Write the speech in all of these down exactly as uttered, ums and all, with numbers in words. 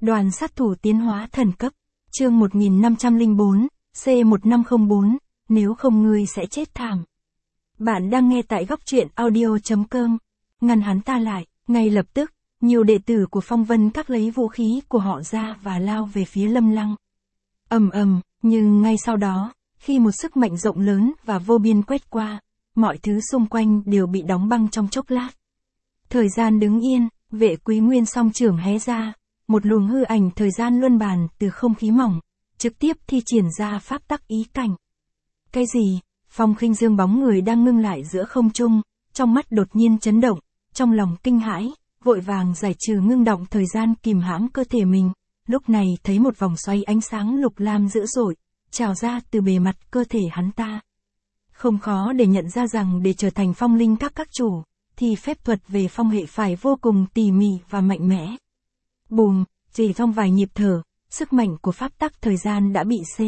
Đoàn sát thủ tiến hóa thần cấp. Chương một nghìn năm trăm lẻ bốn, C một năm không bốn, nếu không ngươi sẽ chết thảm. Bạn đang nghe tại góc truyện audio chấm com. Ngăn hắn ta lại, ngay lập tức, nhiều đệ tử của Phong Vân Các lấy vũ khí của họ ra và lao về phía Lâm Lăng. Ầm ầm, nhưng ngay sau đó, khi một sức mạnh rộng lớn và vô biên quét qua, mọi thứ xung quanh đều bị đóng băng trong chốc lát. Thời gian đứng yên, Vệ Quý Nguyên song trưởng hé ra, một luồng hư ảnh thời gian luân bàn từ không khí mỏng, trực tiếp thi triển ra pháp tắc ý cảnh. Cái gì? Phong Khinh Dương bóng người đang ngưng lại giữa không trung, trong mắt đột nhiên chấn động, trong lòng kinh hãi, vội vàng giải trừ ngưng động thời gian kìm hãm cơ thể mình, lúc này thấy một vòng xoay ánh sáng lục lam dữ dội, trào ra từ bề mặt cơ thể hắn ta. Không khó để nhận ra rằng để trở thành phong linh các các chủ, thì phép thuật về phong hệ phải vô cùng tỉ mỉ và mạnh mẽ. Bùm, chỉ trong vài nhịp thở, sức mạnh của pháp tắc thời gian đã bị c.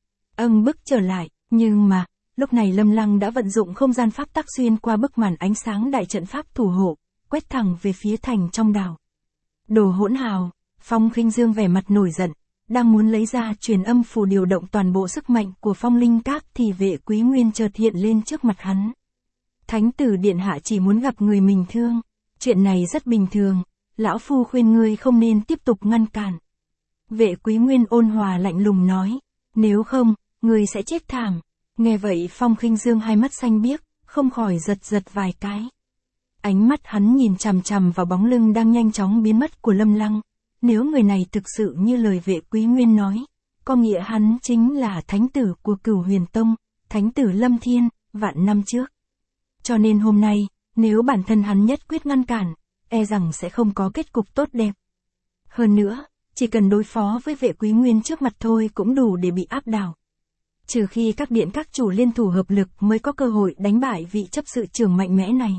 âng bức trở lại, nhưng mà, lúc này Lâm Lăng đã vận dụng không gian pháp tắc xuyên qua bức màn ánh sáng đại trận pháp thủ hộ, quét thẳng về phía thành trong đảo. Đồ hỗn hào, Phong Khinh Dương vẻ mặt nổi giận, đang muốn lấy ra truyền âm phù điều động toàn bộ sức mạnh của phong linh các thì Vệ Quý Nguyên chợt hiện lên trước mặt hắn. Thánh tử điện hạ chỉ muốn gặp người mình thương, chuyện này rất bình thường, lão phu khuyên ngươi không nên tiếp tục ngăn cản. Vệ Quý Nguyên ôn hòa lạnh lùng nói, nếu không, ngươi sẽ chết thảm. Nghe vậy Phong Khinh Dương hai mắt xanh biếc, không khỏi giật giật vài cái. Ánh mắt hắn nhìn chằm chằm vào bóng lưng đang nhanh chóng biến mất của Lâm Lăng. Nếu người này thực sự như lời Vệ Quý Nguyên nói, có nghĩa hắn chính là thánh tử của Cửu Huyền Tông, thánh tử Lâm Thiên, vạn năm trước. Cho nên hôm nay, nếu bản thân hắn nhất quyết ngăn cản, e rằng sẽ không có kết cục tốt đẹp. Hơn nữa, chỉ cần đối phó với Vệ Quý Nguyên trước mặt thôi cũng đủ để bị áp đảo. Trừ khi các điện các chủ liên thủ hợp lực mới có cơ hội đánh bại vị chấp sự trưởng mạnh mẽ này.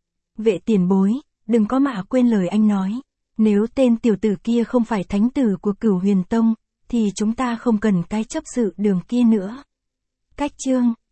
Vệ tiền bối, đừng có mà quên lời anh nói. Nếu tên tiểu tử kia không phải thánh tử của Cửu Huyền Tông, thì chúng ta không cần cái chấp sự đường kia nữa. Cách chương.